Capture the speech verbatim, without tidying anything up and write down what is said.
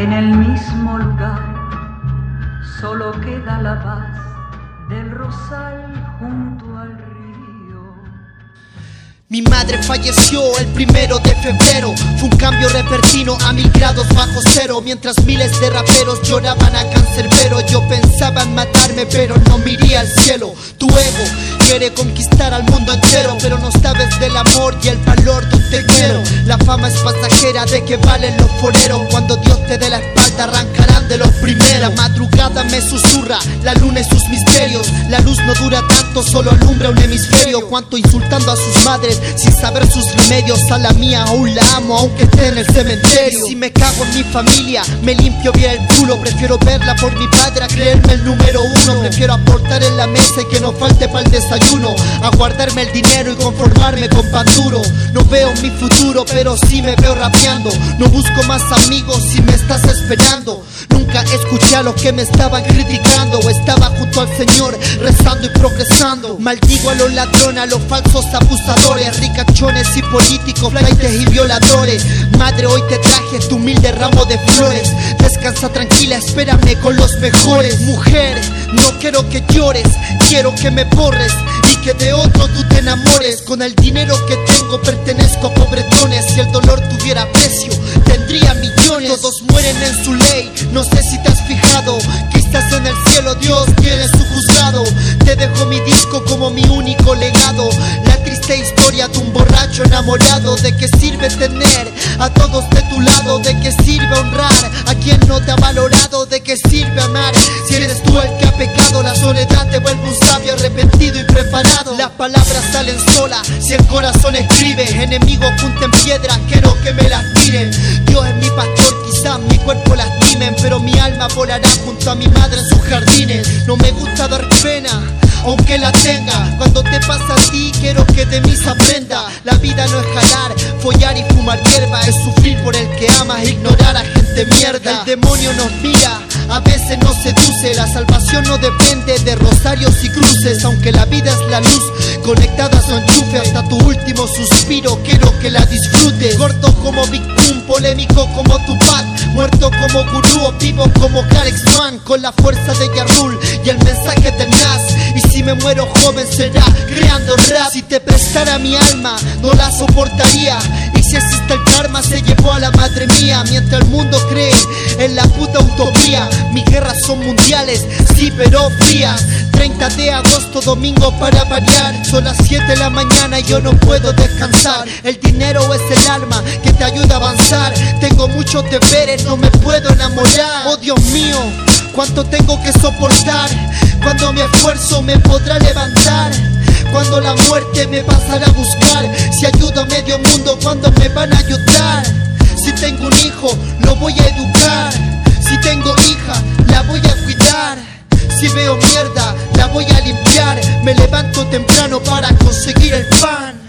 en el mismo lugar, solo queda la paz del rosal junto al río. Mi madre falleció el primero de febrero. Fue un cambio repentino a mil grados bajo cero. Mientras miles de raperos lloraban a cancerbero, yo pensaba en matarme pero no miré al cielo. Tu ego quiere conquistar al mundo entero, pero no sabes del amor y el valor de un te quiero. La fama es pasajera, ¿de qué valen los foreros? Cuando Dios te dé la espalda arrancarán de los primeros. La madrugada me susurra la luna y sus misterios. La luz no dura tanto, solo alumbra un hemisferio. Cuánto insultando a sus madres sin saber sus remedios. A la mía aún la amo aunque esté en el cementerio. Si me cago en mi familia, me limpio bien el culo. Prefiero verla por mi padre a creerme el número uno. Prefiero aportar en la mesa y que no falte para el desayuno, a guardarme el dinero y conformarme con pan duro. No veo mi futuro pero sí me veo rapeando. No busco más amigos si me estás esperando. Nunca escuché a los que me estaban criticando. Estaba junto al Señor rezando y progresando. Maldigo a los ladrones, a los falsos abusadores, ricachones y políticos, flaites y violadores. Madre, hoy te traje este humilde ramo de flores. Descansa tranquila, espérame con los mejores. Mujer, no quiero que llores, quiero que me borres y que de otro tú te enamores. Con el dinero que tengo pertenezco a pobretones. Si el dolor tuviera precio, tendría millones. Todos mueren en su ley, no sé si te has fijado que estás en el cielo, Dios tiene su juzgado. Te dejo mi disco como mi único legado, la triste historia de un borracho enamorado. ¿De qué sirve tener a todos de tu lado? ¿De qué sirve honrar a quien no te ha valorado? ¿De qué sirve amar si eres tú el que ha pecado? La soledad te vuelve un sabio arrepentido y preparado. Las palabras salen solas si el corazón escribe. Enemigos punten piedras, quiero que me las tiren. Dios es mi pastor, quizás mi cuerpo lastimen, pero mi alma volará junto a mi madre en sus jardines. No me gusta dar pena, aunque la tenga. Cuando te pasa a ti, quiero que de mí se aprenda. La vida no es jalar, follar y fumar hierba. Es sufrir por el que amas, ignorar a gente mierda. El demonio nos mira, a veces nos seduce. La salvación no depende de rosarios y cruces. Aunque la vida es la luz, conectada a su enchufe. Hasta tu último suspiro, quiero que la disfrutes. Gordo como Big Boom, polémico como Tupac, muerto como Gurú o vivo como Carex Man. Con la fuerza de Yarul y el mensaje de Nas. Y si me muero joven será creando rap. Si te prestara mi alma no la soportaría. Y si existe el karma se llevó a la madre mía. Mientras el mundo cree en la puta utopía, mis guerras son mundiales, sí pero frías. Treinta de agosto, domingo para variar. Son las siete de la mañana y yo no puedo descansar. El dinero es el arma que te ayuda a avanzar. Tengo muchos deberes, no me puedo enamorar. Oh Dios mío, cuánto tengo que soportar. Cuando mi esfuerzo me podrá levantar. Cuando la muerte me pasará a buscar. Si ayudo a medio mundo, ¿cuándo me van a ayudar? Si tengo un hijo, lo voy a educar. Si tengo hija, la voy a cuidar. Si veo mierda, la voy a limpiar. Me levanto temprano para conseguir el pan.